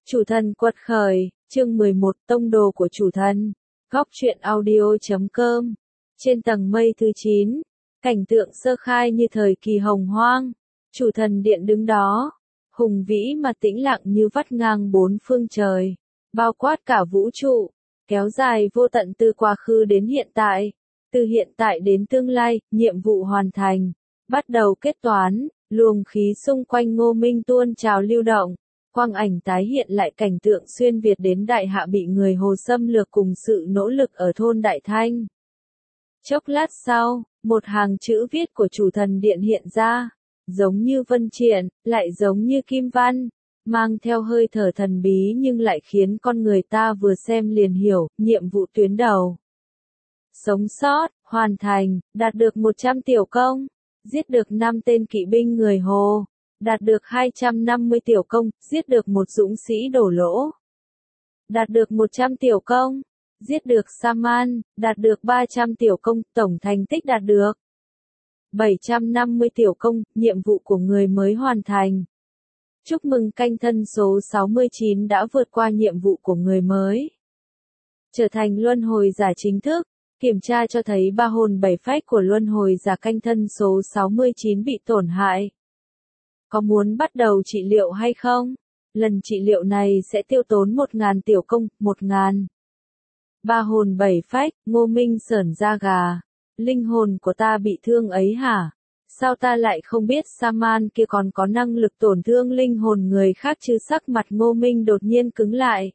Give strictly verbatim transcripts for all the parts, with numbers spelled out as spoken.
Chủ thần quật khởi, chương mười một, tông đồ của chủ thần. Góc truyện audio chấm com. Trên tầng mây thứ chín, cảnh tượng sơ khai như thời kỳ hồng hoang. Chủ thần điện đứng đó, hùng vĩ mà tĩnh lặng như vắt ngang bốn phương trời, bao quát cả vũ trụ, kéo dài vô tận từ quá khứ đến hiện tại, từ hiện tại đến tương lai, nhiệm vụ hoàn thành, bắt đầu kết toán, luồng khí xung quanh Ngô Minh tuôn trào lưu động. Quang ảnh tái hiện lại cảnh tượng xuyên Việt đến Đại Hạ bị người Hồ xâm lược cùng sự nỗ lực ở thôn Đại Thanh. Chốc lát sau, một hàng chữ viết của chủ thần điện hiện ra, giống như vân triện, lại giống như kim văn, mang theo hơi thở thần bí nhưng lại khiến con người ta vừa xem liền hiểu, nhiệm vụ tuyến đầu. Sống sót, hoàn thành, đạt được một trăm tiểu công, giết được năm tên kỵ binh người Hồ. Đạt được hai trăm năm mươi tiểu công, giết được một dũng sĩ đổ lỗ. Đạt được một trăm tiểu công, giết được Saman, đạt được ba trăm tiểu công, tổng thành tích đạt được bảy trăm năm mươi tiểu công, nhiệm vụ của người mới hoàn thành. Chúc mừng canh thân số sáu mươi chín đã vượt qua nhiệm vụ của người mới. Trở thành luân hồi giả chính thức, kiểm tra cho thấy ba hồn bảy phách của luân hồi giả canh thân số sáu mươi chín bị tổn hại. Có muốn bắt đầu trị liệu hay không? Lần trị liệu này sẽ tiêu tốn một ngàn tiểu công, một ngàn. Ba hồn bảy phách, Ngô Minh sởn da gà. Linh hồn của ta bị thương ấy hả? Sao ta lại không biết Saman kia còn có năng lực tổn thương linh hồn người khác chứ? Sắc mặt Ngô Minh đột nhiên cứng lại.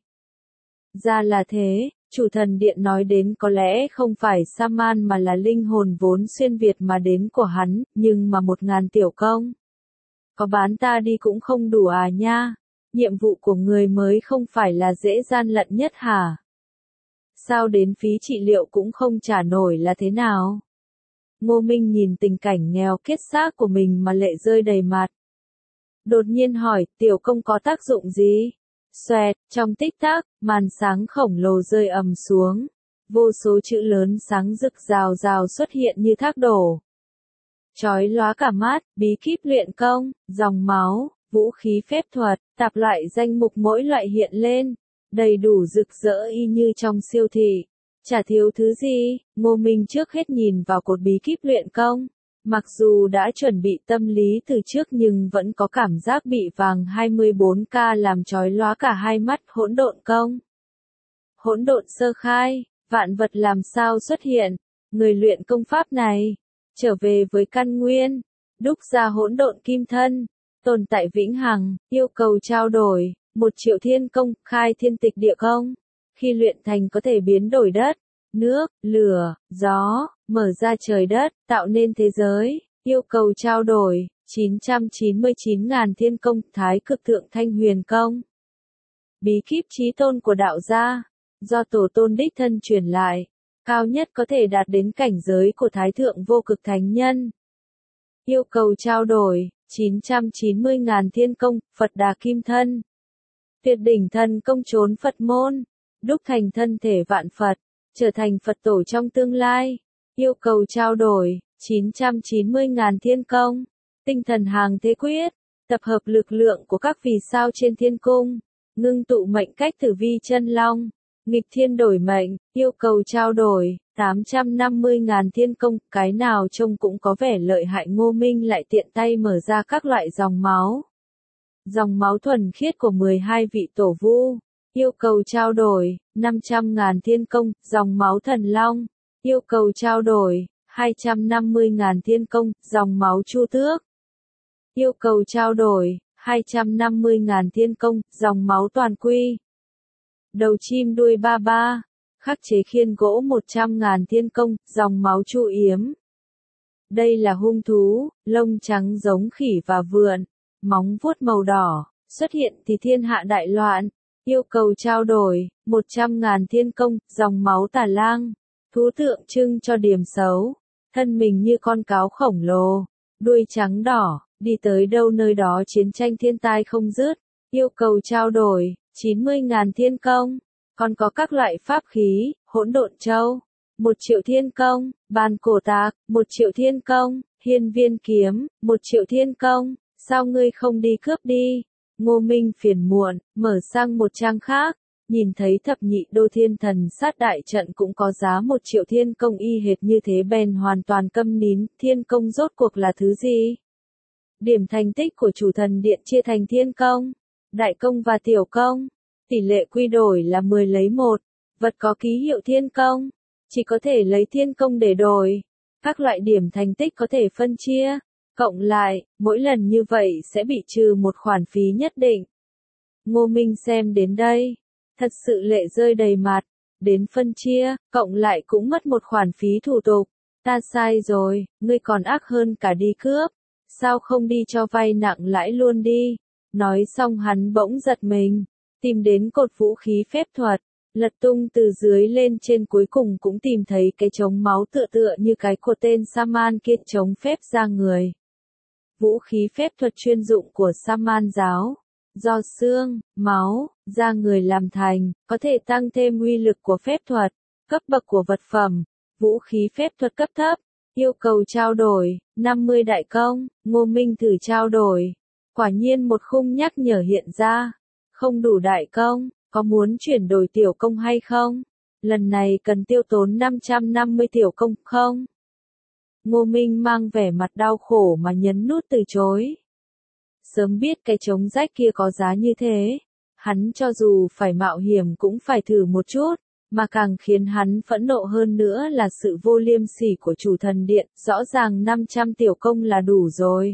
Ra là thế, chủ thần điện nói đến có lẽ không phải Saman mà là linh hồn vốn xuyên Việt mà đến của hắn, nhưng mà một ngàn tiểu công. Có bán ta đi cũng không đủ à nha, nhiệm vụ của người mới không phải là dễ gian lận nhất hả? Sao đến phí trị liệu cũng không trả nổi là thế nào? Ngô Minh nhìn tình cảnh nghèo kiết xác của mình mà lệ rơi đầy mặt. Đột nhiên hỏi, tiểu công có tác dụng gì? Xoẹt, trong tích tắc, màn sáng khổng lồ rơi ầm xuống. Vô số chữ lớn sáng rực rào rào xuất hiện như thác đổ. Chói lóa cả mắt, bí kíp luyện công, dòng máu, vũ khí phép thuật, tạp loại danh mục mỗi loại hiện lên, đầy đủ rực rỡ y như trong siêu thị. Chả thiếu thứ gì, Ngô Minh trước hết nhìn vào cột bí kíp luyện công. Mặc dù đã chuẩn bị tâm lý từ trước nhưng vẫn có cảm giác bị vàng hai mươi bốn K làm chói lóa cả hai mắt. Hỗn độn công. Hỗn độn sơ khai, vạn vật làm sao xuất hiện, người luyện công pháp này. Trở về với căn nguyên, đúc ra hỗn độn kim thân, tồn tại vĩnh hằng, yêu cầu trao đổi, một triệu thiên công, khai thiên tịch địa công. Khi luyện thành có thể biến đổi đất, nước, lửa, gió, mở ra trời đất, tạo nên thế giới, yêu cầu trao đổi, chín trăm chín mươi chín ngàn thiên công, thái cực thượng thanh huyền công. Bí kíp chí tôn của đạo gia, do tổ tôn đích thân truyền lại. Cao nhất có thể đạt đến cảnh giới của Thái Thượng Vô Cực Thánh Nhân. Yêu cầu trao đổi, chín trăm chín mươi ngàn thiên công, Phật Đà Kim Thân. Tuyệt đỉnh thần công trốn Phật môn, đúc thành thân thể vạn Phật, trở thành Phật tổ trong tương lai. Yêu cầu trao đổi, chín trăm chín mươi ngàn thiên công, tinh thần hàng thế quyết, tập hợp lực lượng của các vì sao trên thiên cung, ngưng tụ mệnh cách tử vi chân long. Nghịch thiên đổi mệnh, yêu cầu trao đổi, tám trăm năm mươi ngàn thiên công, cái nào trông cũng có vẻ lợi hại. Ngô Minh lại tiện tay mở ra các loại dòng máu. Dòng máu thuần khiết của mười hai vị tổ vu, yêu cầu trao đổi, năm trăm ngàn thiên công, dòng máu thần long, yêu cầu trao đổi, hai trăm năm mươi ngàn thiên công, dòng máu chu tước, yêu cầu trao đổi, hai trăm năm mươi ngàn thiên công, dòng máu toàn quy. Đầu chim đuôi ba ba, khắc chế khiên gỗ một trăm ngàn thiên công, dòng máu chu yếm. Đây là hung thú, lông trắng giống khỉ và vượn, móng vuốt màu đỏ, xuất hiện thì thiên hạ đại loạn. Yêu cầu trao đổi, một trăm ngàn thiên công, dòng máu tà lang, thú tượng trưng cho điểm xấu, thân mình như con cáo khổng lồ, đuôi trắng đỏ, đi tới đâu nơi đó chiến tranh thiên tai không dứt. Yêu cầu trao đổi, chín mươi ngàn thiên công, còn có các loại pháp khí, hỗn độn châu, một triệu thiên công, bàn cổ tạc, một triệu thiên công, hiên viên kiếm, một triệu thiên công, sao ngươi không đi cướp đi? Ngô Minh phiền muộn, mở sang một trang khác, nhìn thấy thập nhị đô thiên thần sát đại trận cũng có giá một triệu thiên công y hệt như thế bèn hoàn toàn câm nín, thiên công rốt cuộc là thứ gì? Điểm thành tích của chủ thần điện chia thành thiên công, đại công và tiểu công, tỷ lệ quy đổi là mười lấy một, vật có ký hiệu thiên công, chỉ có thể lấy thiên công để đổi, các loại điểm thành tích có thể phân chia, cộng lại, mỗi lần như vậy sẽ bị trừ một khoản phí nhất định. Ngô Minh xem đến đây, thật sự lệ rơi đầy mặt, đến phân chia, cộng lại cũng mất một khoản phí thủ tục, ta sai rồi, ngươi còn ác hơn cả đi cướp, sao không đi cho vay nặng lãi luôn đi, nói xong hắn bỗng giật mình, tìm đến cột vũ khí phép thuật, lật tung từ dưới lên trên cuối cùng cũng tìm thấy cái chống máu tựa tựa như cái của tên Saman kia chống phép ra người. Vũ khí phép thuật chuyên dụng của Saman giáo, do xương, máu, da người làm thành, có thể tăng thêm uy lực của phép thuật, cấp bậc của vật phẩm, vũ khí phép thuật cấp thấp, yêu cầu trao đổi, năm mươi đại công, Ngô Minh thử trao đổi, quả nhiên một khung nhắc nhở hiện ra, không đủ đại công, có muốn chuyển đổi tiểu công hay không? Lần này cần tiêu tốn năm trăm năm mươi tiểu công không? Ngô Minh mang vẻ mặt đau khổ mà nhấn nút từ chối. Sớm biết cái trống rách kia có giá như thế, hắn cho dù phải mạo hiểm cũng phải thử một chút, mà càng khiến hắn phẫn nộ hơn nữa là sự vô liêm sỉ của chủ thần điện, rõ ràng năm trăm tiểu công là đủ rồi.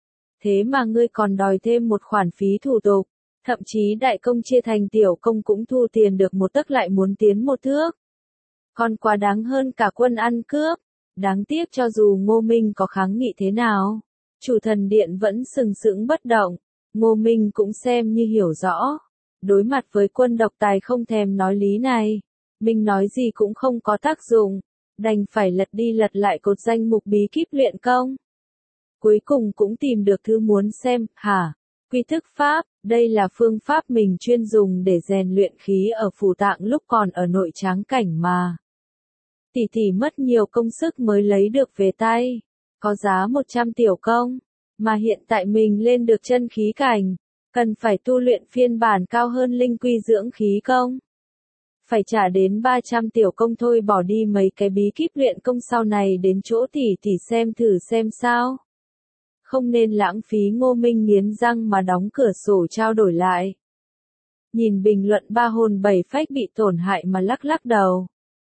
Thế mà ngươi còn đòi thêm một khoản phí thủ tục, thậm chí đại công chia thành tiểu công cũng thu tiền được một tấc lại muốn tiến một thước. Còn quá đáng hơn cả quân ăn cướp, đáng tiếc cho dù Ngô Minh có kháng nghị thế nào. Chủ thần điện vẫn sừng sững bất động, Ngô Minh cũng xem như hiểu rõ. Đối mặt với quân độc tài không thèm nói lý này, mình nói gì cũng không có tác dụng, đành phải lật đi lật lại cột danh mục bí kíp luyện công. Cuối cùng cũng tìm được thứ muốn xem, hả? Quy thức pháp, đây là phương pháp mình chuyên dùng để rèn luyện khí ở phù tạng lúc còn ở nội tráng cảnh mà. Tỷ tỷ mất nhiều công sức mới lấy được về tay. Có giá một trăm tiểu công, mà hiện tại mình lên được chân khí cảnh, cần phải tu luyện phiên bản cao hơn linh quy dưỡng khí công. Phải trả đến ba trăm tiểu công thôi, bỏ đi mấy cái bí kíp luyện công sau này đến chỗ tỷ tỷ xem thử xem sao. Không nên lãng phí. Ngô Minh nghiến răng mà đóng cửa sổ trao đổi lại. Nhìn bình luận ba hồn bảy phách bị tổn hại mà lắc lắc đầu.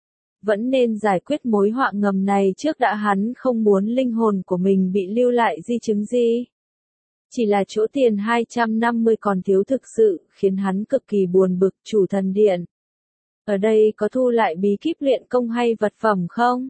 Vẫn nên giải quyết mối họa ngầm này trước đã, hắn không muốn linh hồn của mình bị lưu lại di chứng gì. Chỉ là chỗ tiền hai trăm năm mươi còn thiếu thực sự, khiến hắn cực kỳ buồn bực. Chủ thần điện, ở đây có thu lại bí kíp luyện công hay vật phẩm không?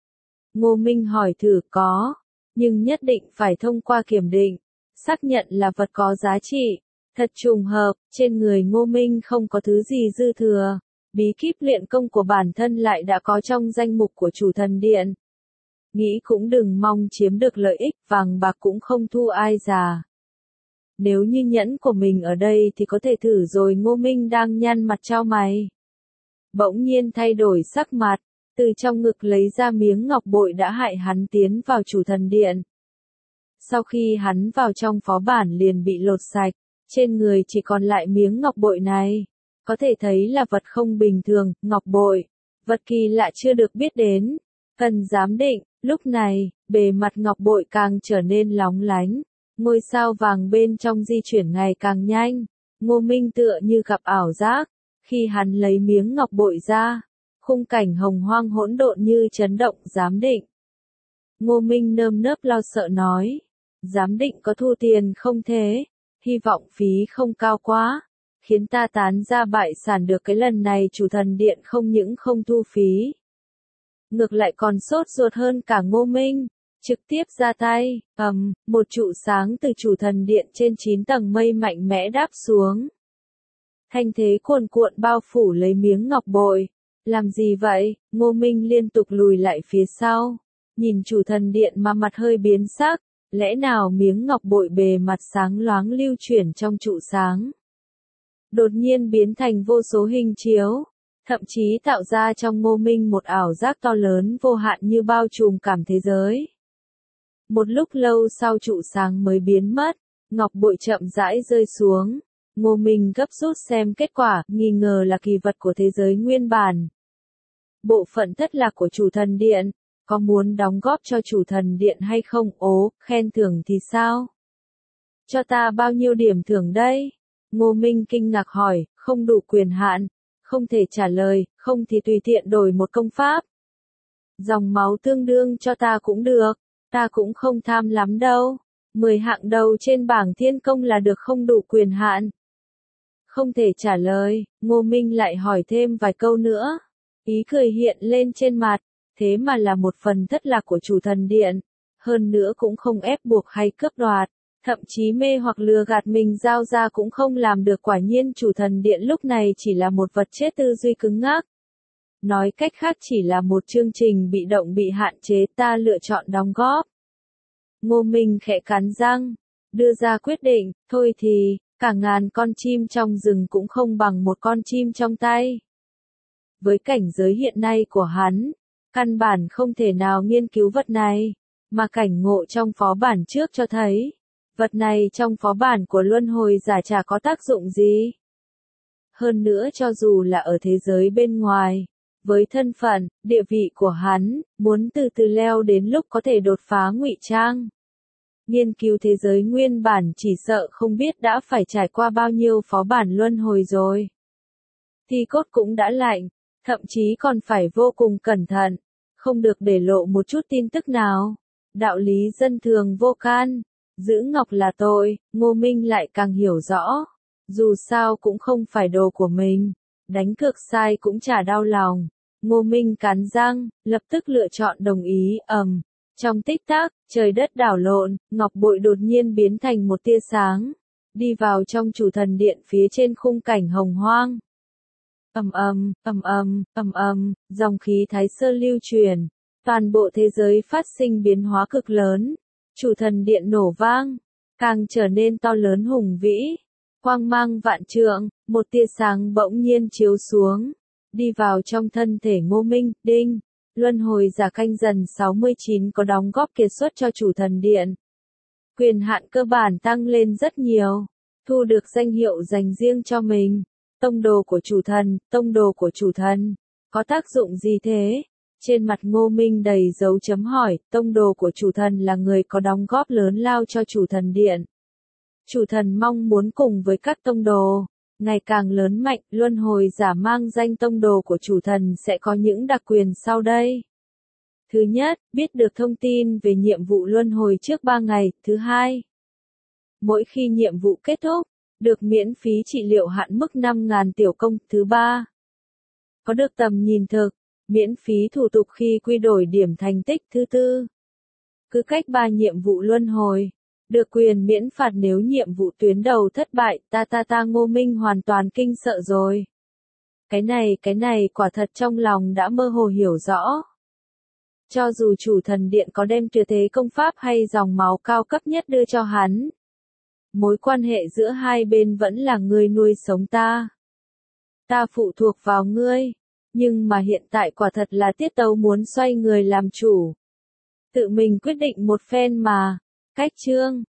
Ngô Minh hỏi thử. Có, nhưng nhất định phải thông qua kiểm định, xác nhận là vật có giá trị. Thật trùng hợp, trên người Ngô Minh không có thứ gì dư thừa. Bí kíp luyện công của bản thân lại đã có trong danh mục của chủ thần điện. Nghĩ cũng đừng mong chiếm được lợi ích, vàng bạc cũng không thu ai già. Nếu như nhẫn của mình ở đây thì có thể thử rồi. Ngô Minh đang nhăn mặt chau mày, bỗng nhiên thay đổi sắc mặt, từ trong ngực lấy ra miếng ngọc bội đã hại hắn tiến vào chủ thần điện. Sau khi hắn vào trong phó bản liền bị lột sạch, trên người chỉ còn lại miếng ngọc bội này. Có thể thấy là vật không bình thường, ngọc bội, vật kỳ lạ chưa được biết đến, cần giám định. Lúc này, bề mặt ngọc bội càng trở nên lóng lánh, ngôi sao vàng bên trong di chuyển ngày càng nhanh. Ngô Minh tựa như gặp ảo giác, khi hắn lấy miếng ngọc bội ra, khung cảnh hồng hoang hỗn độn như chấn động. Giám định. Ngô Minh nơm nớp lo sợ nói, giám định có thu tiền không thế? Hy vọng phí không cao quá, khiến ta tán ra bại sản được. Cái lần này chủ thần điện không những không thu phí, ngược lại còn sốt ruột hơn cả Ngô Minh, trực tiếp ra tay. Ầm, um, một trụ sáng từ chủ thần điện trên chín tầng mây mạnh mẽ đáp xuống. Thanh thế cuồn cuộn bao phủ lấy miếng ngọc bội. Làm gì vậy? Ngô Minh liên tục lùi lại phía sau, nhìn chủ thần điện mà mặt hơi biến sắc. Lẽ nào miếng ngọc bội bề mặt sáng loáng lưu chuyển trong trụ sáng, đột nhiên biến thành vô số hình chiếu, thậm chí tạo ra trong Ngô Minh một ảo giác to lớn vô hạn như bao trùm cảm thế giới. Một lúc lâu sau trụ sáng mới biến mất, ngọc bội chậm rãi rơi xuống. Ngô Minh gấp rút xem kết quả, nghi ngờ là kỳ vật của thế giới nguyên bản. Bộ phận thất lạc của chủ thần điện, có muốn đóng góp cho chủ thần điện hay không? Ố, khen thưởng thì sao? Cho ta bao nhiêu điểm thưởng đây? Ngô Minh kinh ngạc hỏi, không đủ quyền hạn, không thể trả lời, không thì tùy tiện đổi một công pháp. Dòng máu tương đương cho ta cũng được, ta cũng không tham lắm đâu. Mười hạng đầu trên bảng thiên công là được, không đủ quyền hạn. Không thể trả lời, Ngô Minh lại hỏi thêm vài câu nữa. Ý cười hiện lên trên mặt, thế mà là một phần thất lạc của chủ thần điện. Hơn nữa cũng không ép buộc hay cướp đoạt, thậm chí mê hoặc lừa gạt mình giao ra cũng không làm được. Quả nhiên chủ thần điện lúc này chỉ là một vật chết tư duy cứng ngắc. Nói cách khác chỉ là một chương trình bị động bị hạn chế, ta lựa chọn đóng góp. Ngô Minh khẽ cắn răng, đưa ra quyết định, thôi thì, cả ngàn con chim trong rừng cũng không bằng một con chim trong tay. Với cảnh giới hiện nay của hắn, căn bản không thể nào nghiên cứu vật này, mà cảnh ngộ trong phó bản trước cho thấy, vật này trong phó bản của luân hồi giả chả có tác dụng gì. Hơn nữa cho dù là ở thế giới bên ngoài, với thân phận, địa vị của hắn, muốn từ từ leo đến lúc có thể đột phá ngụy trang. Nghiên cứu thế giới nguyên bản chỉ sợ không biết đã phải trải qua bao nhiêu phó bản luân hồi rồi. Thi cốt cũng đã lạnh, thậm chí còn phải vô cùng cẩn thận, không được để lộ một chút tin tức nào. Đạo lý dân thường vô can, giữ ngọc là tội, Ngô Minh lại càng hiểu rõ. Dù sao cũng không phải đồ của mình, đánh cược sai cũng chả đau lòng. Ngô Minh cắn răng, lập tức lựa chọn đồng ý. Ầm, trong tích tắc, trời đất đảo lộn, ngọc bội đột nhiên biến thành một tia sáng, đi vào trong chủ thần điện phía trên khung cảnh hồng hoang. Ầm ầm, ầm ầm, ầm ầm, dòng khí thái sơ lưu truyền, toàn bộ thế giới phát sinh biến hóa cực lớn. Chủ thần điện nổ vang, càng trở nên to lớn hùng vĩ, quang mang vạn trượng, một tia sáng bỗng nhiên chiếu xuống, đi vào trong thân thể Ngô Minh. Đinh, luân hồi giả canh dần sáu mươi chín có đóng góp kiệt xuất cho chủ thần điện. Quyền hạn cơ bản tăng lên rất nhiều, thu được danh hiệu dành riêng cho mình. Tông đồ của chủ thần, tông đồ của chủ thần, có tác dụng gì thế? Trên mặt Ngô Minh đầy dấu chấm hỏi, tông đồ của chủ thần là người có đóng góp lớn lao cho chủ thần điện. Chủ thần mong muốn cùng với các tông đồ, ngày càng lớn mạnh, luân hồi giả mang danh tông đồ của chủ thần sẽ có những đặc quyền sau đây. Thứ nhất, biết được thông tin về nhiệm vụ luân hồi trước ba ngày. Thứ hai, mỗi khi nhiệm vụ kết thúc, được miễn phí trị liệu hạn mức năm nghìn tiểu công. Thứ ba, có được tầm nhìn thực, miễn phí thủ tục khi quy đổi điểm thành tích. Thứ tư, cứ cách ba nhiệm vụ luân hồi, được quyền miễn phạt nếu nhiệm vụ tuyến đầu thất bại. Ta ta ta Ngô Minh hoàn toàn kinh sợ rồi. Cái này, cái này quả thật trong lòng đã mơ hồ hiểu rõ. Cho dù chủ thần điện có đem tuyệt thế công pháp hay dòng máu cao cấp nhất đưa cho hắn, mối quan hệ giữa hai bên vẫn là ngươi nuôi sống ta, ta phụ thuộc vào ngươi. Nhưng mà hiện tại quả thật là tiết tấu muốn xoay người làm chủ, tự mình quyết định một phen mà. Cách chương